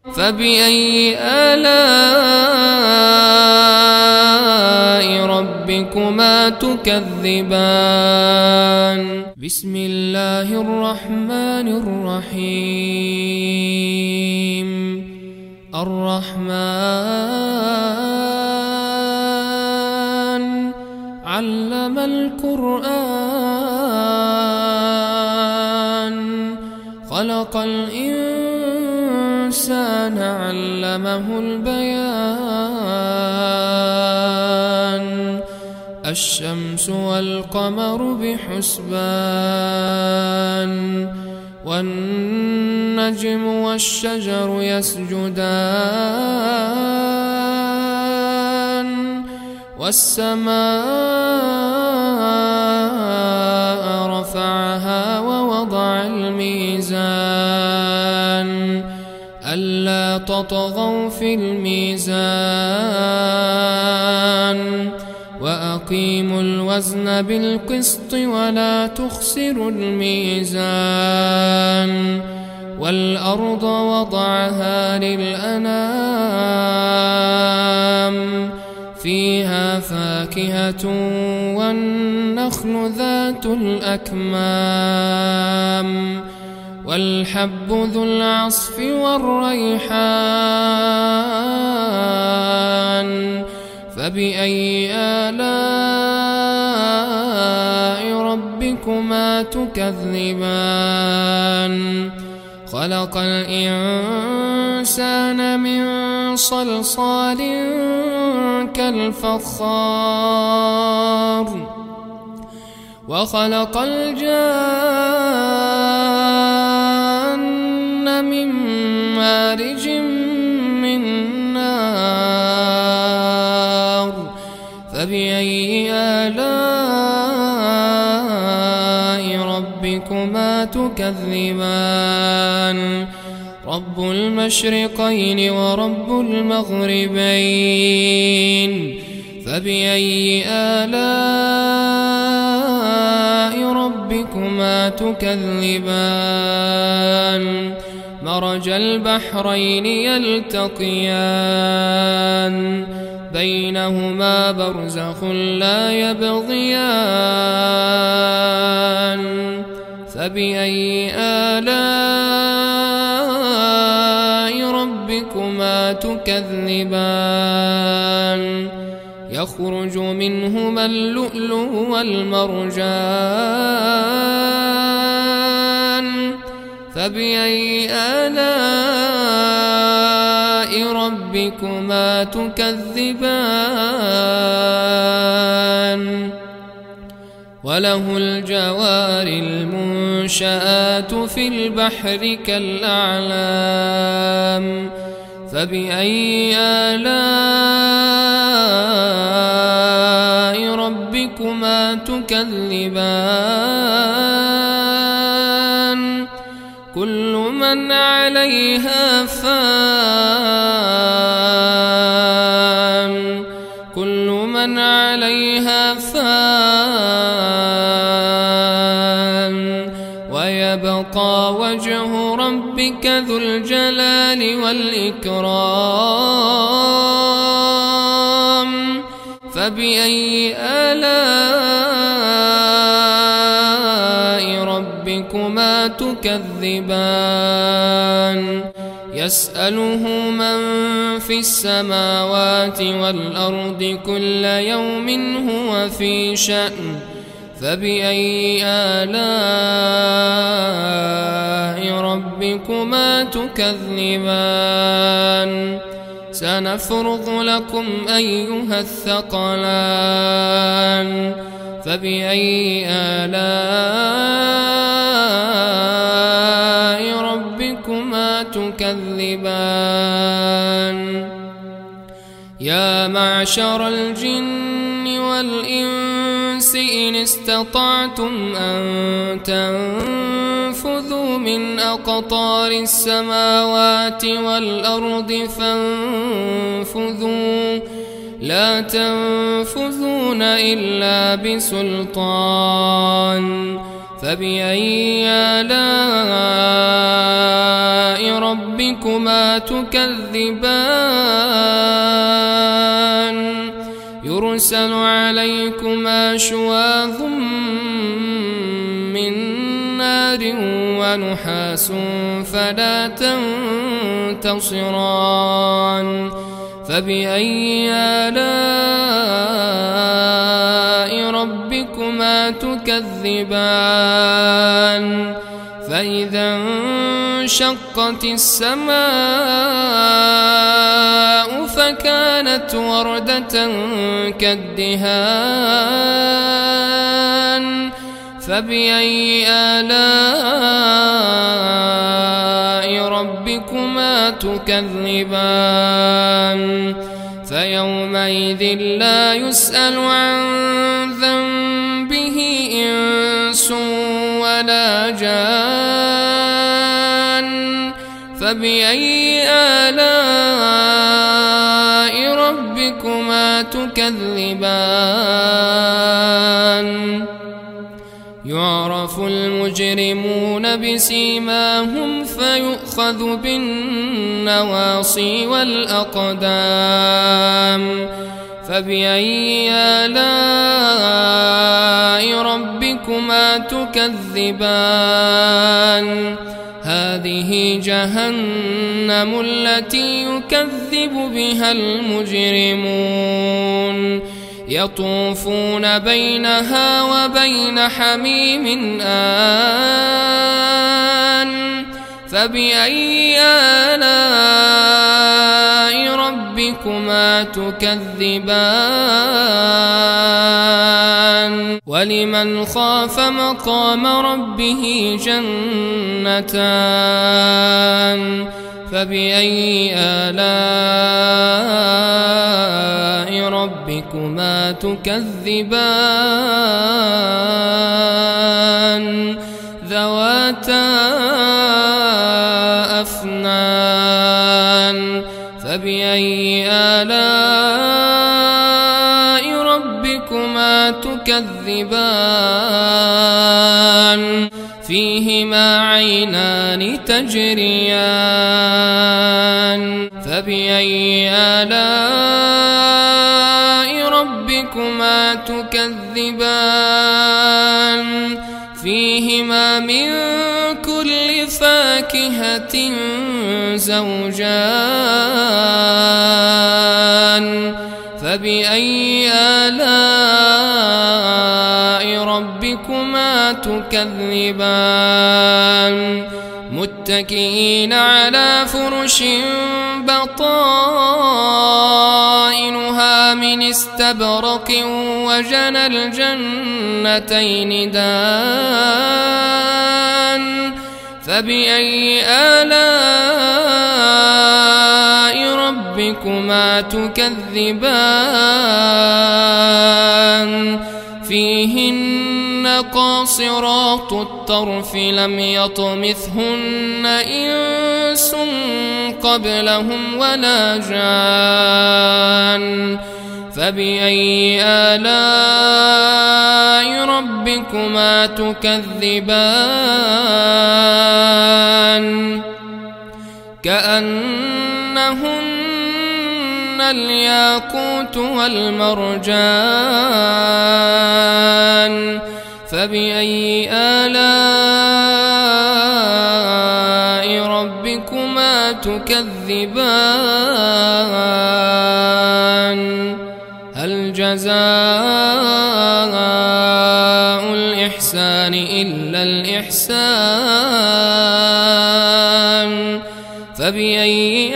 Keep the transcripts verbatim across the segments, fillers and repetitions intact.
فبأي آلاء ربكما تكذبان بسم الله الرحمن الرحيم الرحمن علم القرآن خلق الإنسان علمه البيان الشمس والقمر بحسبان والنجم والشجر يسجدان والسماء رفعها ووضع الميزان ألا تطغوا في الميزان وأقيموا الوزن بالقسط ولا تخسروا الميزان والأرض وضعها للأنام فيها فاكهة والنخل ذات الأكمام والحب ذو العصف والريحان فبأي آلاء ربكما تكذبان خلق الإنسان من صلصال كالفخار وخلق الجان من مارج من نار فبأي آلاء ربكما تكذبان رب المشرقين ورب المغربين فبأي آلاء ربكما تكذبان مرج البحرين يلتقيان بينهما برزخ لا يبغيان فبأي آلاء ربكما تكذبان يخرج منهما اللؤلؤ والمرجان فبأي آلاء ربكما تكذبان وله الجوار المنشآت في البحر كالأعلام فبأي آلاء ربكما تكذبان كل من عليها فان كل من عليها فان ويبقى وجه ربك ذو الجلال والإكرام فبأي آلاء ربكما تكذبان يسأله من في السماوات والأرض كل يوم هو في شأن فبأي آلاء ربكما تكذبان سنفرغ لكم أيها الثقلان فبأي آلاء ربكما تكذبان يا معشر الجن والإنس إن استطعتم أن تنفذوا من أقطار السماوات والأرض فانفذوا لا تنفذون إلا بسلطان فبأي آلاء ربكما تكذبان يرسل عليكما شواظ من نار ونحاس فلا تنتصران فبأي آلاء ربكما تكذبان فإذا انشقت السماء فكانت وردة كالدهان فبأي آلاء ربكما تكذبان فيومئذ لا يسأل عن ذنبه إنس ولا جان فبأي آلاء ربكما تكذبان يعرف المجرمون بسيماهم فيؤخذ بالنواصي والأقدام فبأي آلاء ربكما تكذبان هذه جهنم التي يكذب بها المجرمون يطوفون بينها وبين حميم آن فبأي آلاء ربكما تكذبان ولمن خاف مقام ربه جنتان فبأي آلاء ربكما تكذبان ذواتا أفنان فبأي آلاء ربكما تكذبان فيهما عينان تجريان فبأي آلاء ربكما تكذبان فيهما من كل فاكهة زوجان فبأي آلاء ربكما تكذبان متكئين على فرش بطائنها من استبرق وجنى الجنتين دان فبأي آلاء ربكما تكذبان فيهن قاصرات الطرف لم يطمثهن إنس قبلهم ولا جان فبأي آلاء ربكما تكذبان كأنهن الياقوت والمرجان فبأي آلاء ربكما تكذبان هل جزاء الإحسان إلا الإحسان فبأي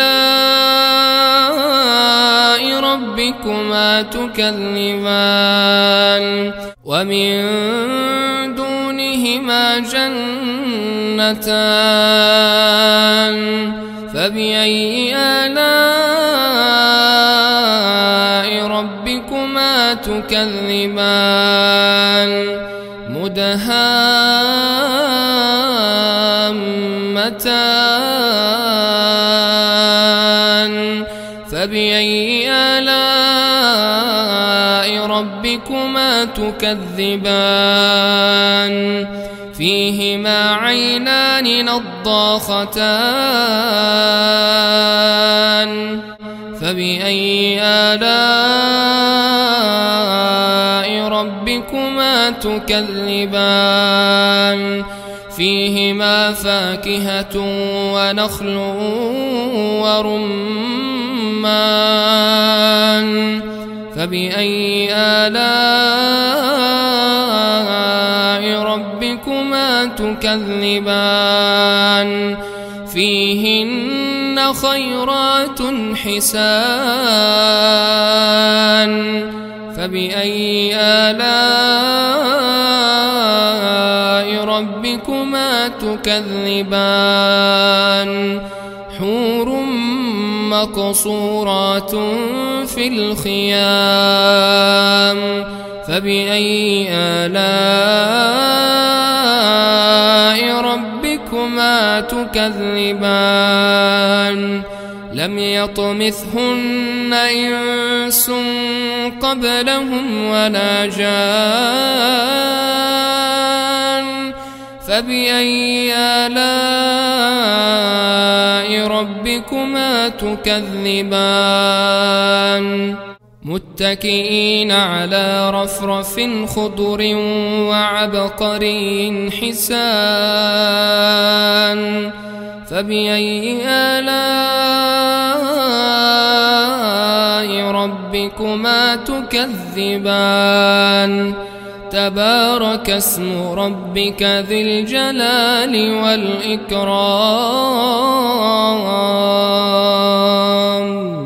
آلاء ربكما تكذبان ومن دونهما جنتان فبأي آلاء ربكما تكذبان مدهامتان فبأي آلاء ربكما تكذبان فيهما عينان نضاختان فبأي آلاء ربكما تكذبان فيهما فاكهة ونخل ورمان فبأي آلاء ربكما تكذبان فيهن خيرات حسان فبأي آلاء ربكما تكذبان حور مقصورات في الخيام فبأي آلاء ربكما تكذبان لم يطمثهن إنس قبلهم ولا جان فبأي آلاء ربكما تكذبان متكئين على رفرف خضر وعبقري حسان فبأي آلاء ربكما تكذبان تبارك اسم ربك ذي الجلال والإكرام.